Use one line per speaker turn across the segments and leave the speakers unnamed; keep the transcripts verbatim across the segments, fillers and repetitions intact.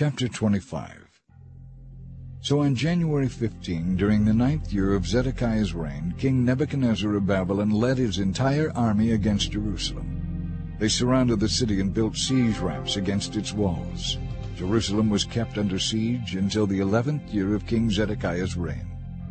Chapter twenty-five. So on January fifteenth, during the ninth year of Zedekiah's reign, King Nebuchadnezzar of Babylon led his entire army against Jerusalem. They surrounded the city and built siege ramps against its walls. Jerusalem was kept under siege until the eleventh year of King Zedekiah's reign.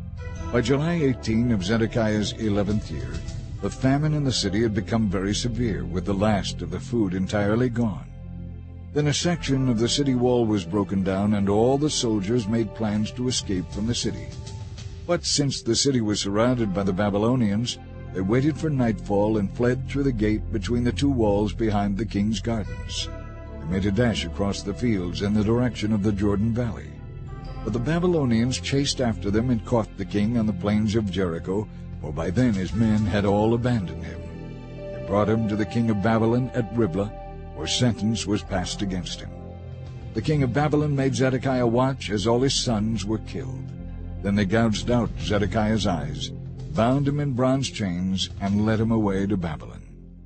By July eighteenth of Zedekiah's eleventh year, the famine in the city had become very severe, with the last of the food entirely gone. Then a section of the city wall was broken down, and all the soldiers made plans to escape from the city. But since the city was surrounded by the Babylonians, they waited for nightfall and fled through the gate between the two walls behind the king's gardens. They made a dash across the fields in the direction of the Jordan Valley. But the Babylonians chased after them and caught the king on the plains of Jericho, for by then his men had all abandoned him. They brought him to the king of Babylon at Riblah, where sentence was passed against him. The king of Babylon made Zedekiah watch as all his sons were killed. Then they gouged out Zedekiah's eyes, bound him in bronze chains, and led him away to Babylon.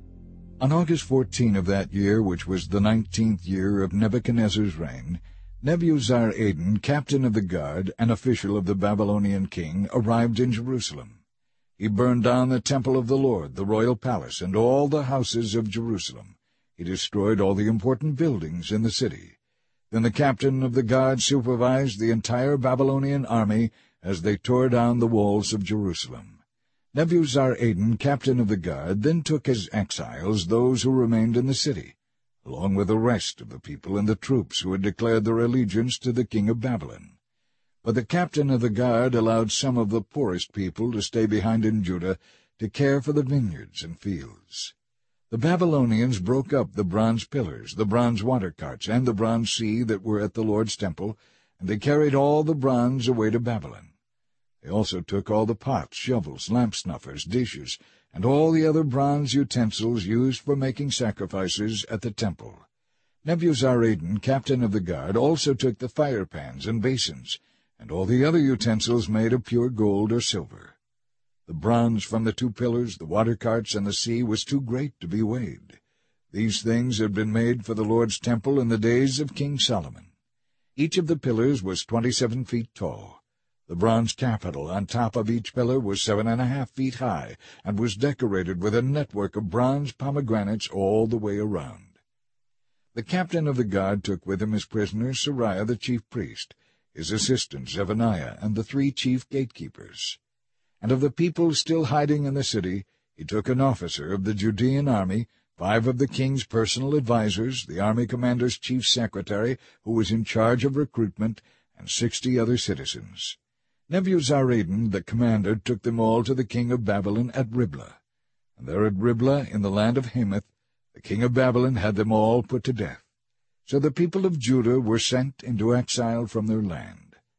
On August fourteenth of that year, which was the nineteenth year of Nebuchadnezzar's reign, Nebuzaradan, captain of the guard and official of the Babylonian king, arrived in Jerusalem. He burned down the temple of the Lord, the royal palace, and all the houses of Jerusalem. He destroyed all the important buildings in the city. Then the captain of the guard supervised the entire Babylonian army as they tore down the walls of Jerusalem. Nebuzaradan, captain of the guard, then took as exiles those who remained in the city, along with the rest of the people and the troops who had declared their allegiance to the king of Babylon. But the captain of the guard allowed some of the poorest people to stay behind in Judah to care for the vineyards and fields. The Babylonians broke up the bronze pillars, the bronze water carts, and the bronze sea that were at the Lord's temple, and they carried all the bronze away to Babylon. They also took all the pots, shovels, lamp snuffers, dishes, and all the other bronze utensils used for making sacrifices at the temple. Nebuzaradan, captain of the guard, also took the fire pans and basins, and all the other utensils made of pure gold or silver. The bronze from the two pillars, the water carts, and the sea was too great to be weighed. These things had been made for the Lord's temple in the days of King Solomon. Each of the pillars was twenty-seven feet tall. The bronze capital on top of each pillar was seven and a half feet high, and was decorated with a network of bronze pomegranates all the way around. The captain of the guard took with him as prisoners Seraiah the chief priest, his assistant Zephaniah, and the three chief gatekeepers. And of the people still hiding in the city, he took an officer of the Judean army, five of the king's personal advisers, the army commander's chief secretary, who was in charge of recruitment, and sixty other citizens. Nebuzaradan, the commander, took them all to the king of Babylon at Riblah. And there at Riblah, in the land of Hamath, the king of Babylon had them all put to death. So the people of Judah were sent into exile from their land.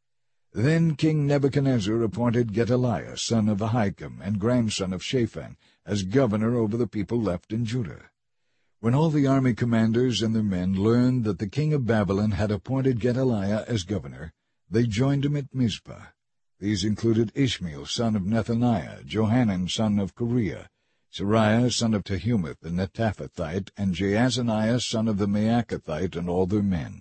Then King Nebuchadnezzar appointed Gedaliah, son of Ahikam, and grandson of Shaphan, as governor over the people left in Judah. When all the army commanders and their men learned that the king of Babylon had appointed Gedaliah as governor, they joined him at Mizpah. These included Ishmael, son of Nethaniah, Johanan, son of Kareah, Seraiah, son of Tehumeth the Netophathite, and Jaazaniah, son of the Maacathite, and all their men.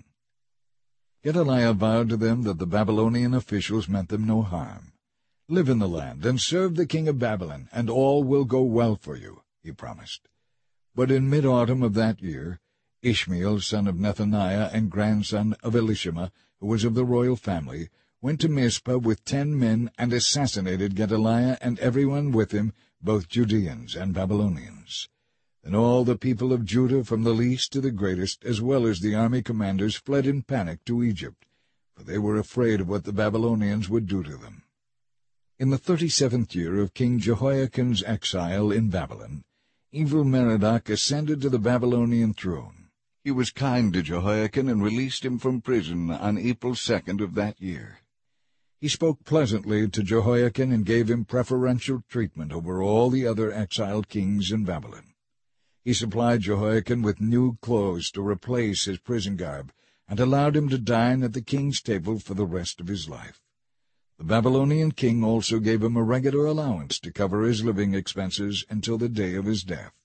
Gedaliah vowed to them that the Babylonian officials meant them no harm. "Live in the land, and serve the king of Babylon, and all will go well for you," he promised. But in mid-autumn of that year, Ishmael, son of Nethaniah, and grandson of Elishama, who was of the royal family, went to Mizpah with ten men and assassinated Gedaliah and everyone with him, both Judeans and Babylonians. Then all the people of Judah, from the least to the greatest, as well as the army commanders, fled in panic to Egypt, for they were afraid of what the Babylonians would do to them. In the thirty-seventh year of King Jehoiakim's exile in Babylon, Evil-Merodach ascended to the Babylonian throne. He was kind to Jehoiakim and released him from prison on April second of that year. He spoke pleasantly to Jehoiakim and gave him preferential treatment over all the other exiled kings in Babylon. He supplied Jehoiakim with new clothes to replace his prison garb, and allowed him to dine at the king's table for the rest of his life. The Babylonian king also gave him a regular allowance to cover his living expenses until the day of his death.